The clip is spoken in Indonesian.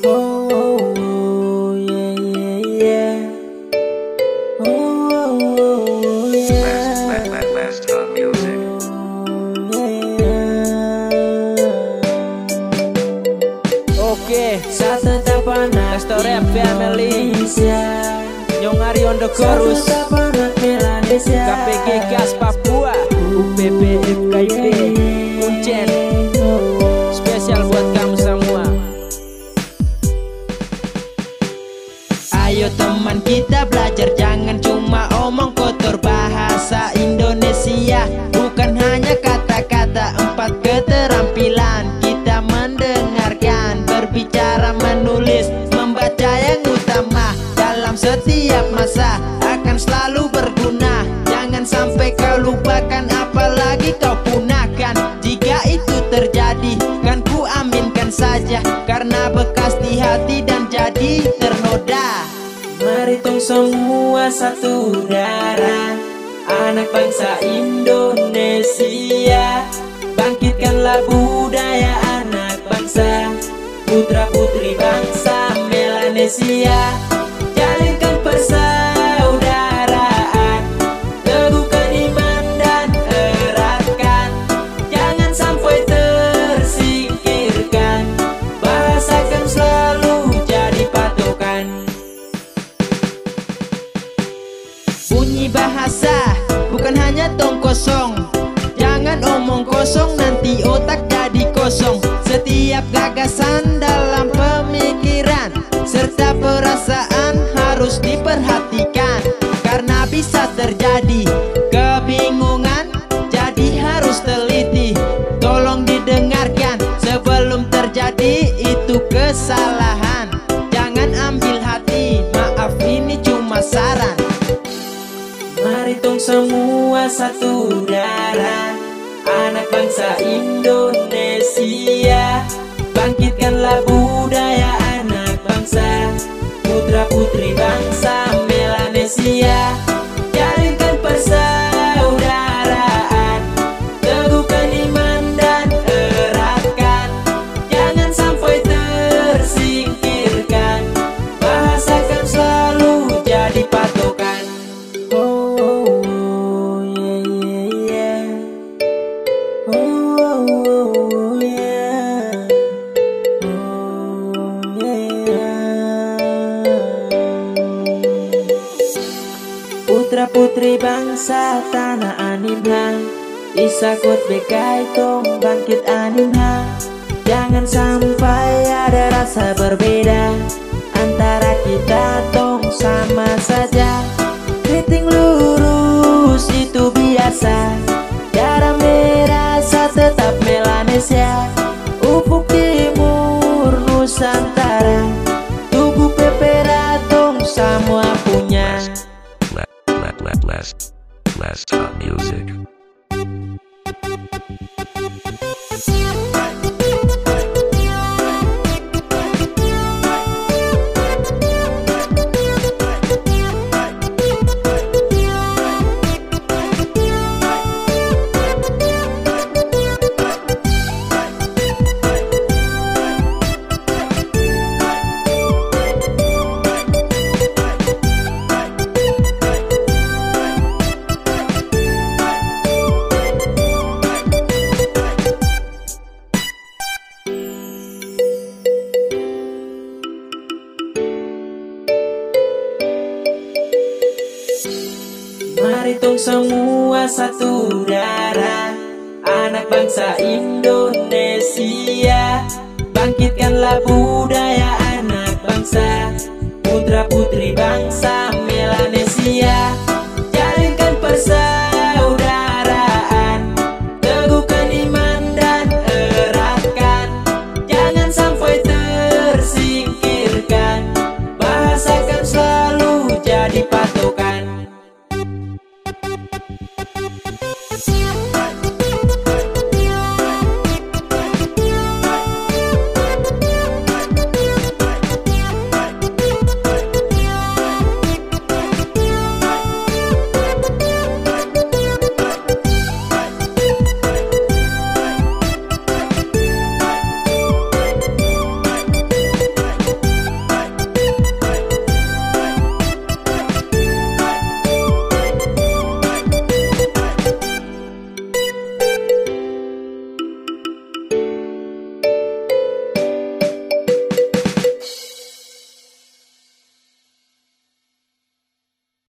Oh, oh, oh, yeah, yeah, yeah. Oh, oh, oh, yeah. Last Talk Music. Oke, satu tapanak Story Family Nyong Ari on the chorus. Satu tapanak Melanesia KPG Gas Papua, UPP FKIP Kuncen. Spesial buat kamu semua. Ayo teman kita belajar, jangan cuma omong kotor. Bahasa Indonesia bukan hanya kata-kata, 4 keterampilan kita mendengarkan, berbicara, menulis, membaca yang utama. Dalam setiap masa akan selalu berguna. Jangan sampai kau lupakan, apalagi kau punahkan. Jika itu terjadi, kan ku aminkan saja, karena bekas di hati dan jadi ternoda. Mari tong semua satu darah, anak bangsa Indonesia. Bangkitkanlah budaya anak bangsa, putra putri bangsa Melanesia. Jalinkan persaudaraan, teguhkan iman dan eratkan. Jangan sampai tersingkirkan, bahasakan selalu jadi patokan. Bunyi bahasa bukan hanya tong kosong, jangan omong kosong nanti otak jadi kosong. Setiap gagasan dalam pemikiran serta perasaan harus diperhatikan, karena bisa terjadi kebingungan, jadi harus teliti. Tolong didengarkan sebelum terjadi itu kesalahan. Jangan ambil hati, maaf ini cuma saran. Mari tong semua satu darah, anak bangsa Indonesia. Bangkitkanlah budaya anak bangsa, putra putri bangsa Melanesia. Jalinkan persaudaraan, teguhkan iman dan eratkan. Jangan sampai tersingkirkan, bahasakan selalu jadi patokan. Oh, oh, oh, yeah, yeah, yeah. Oh, oh, oh, yeah. Oh, yeah. Putra putri bangsa tanah animha, isakut bekai tong bangkit animha. Jangan sampai ada rasa berbeda antara kita, tong sama saja. Keriting lurus itu biasa, darah merah tetap Melanesia. Ufuk timur Nusantara, tubuh pepera tong semua punya. Last Talk Music. Mari tong semua satu darah, anak bangsa Indonesia. Bangkitkanlah budaya anak bangsa, putra putri bangsa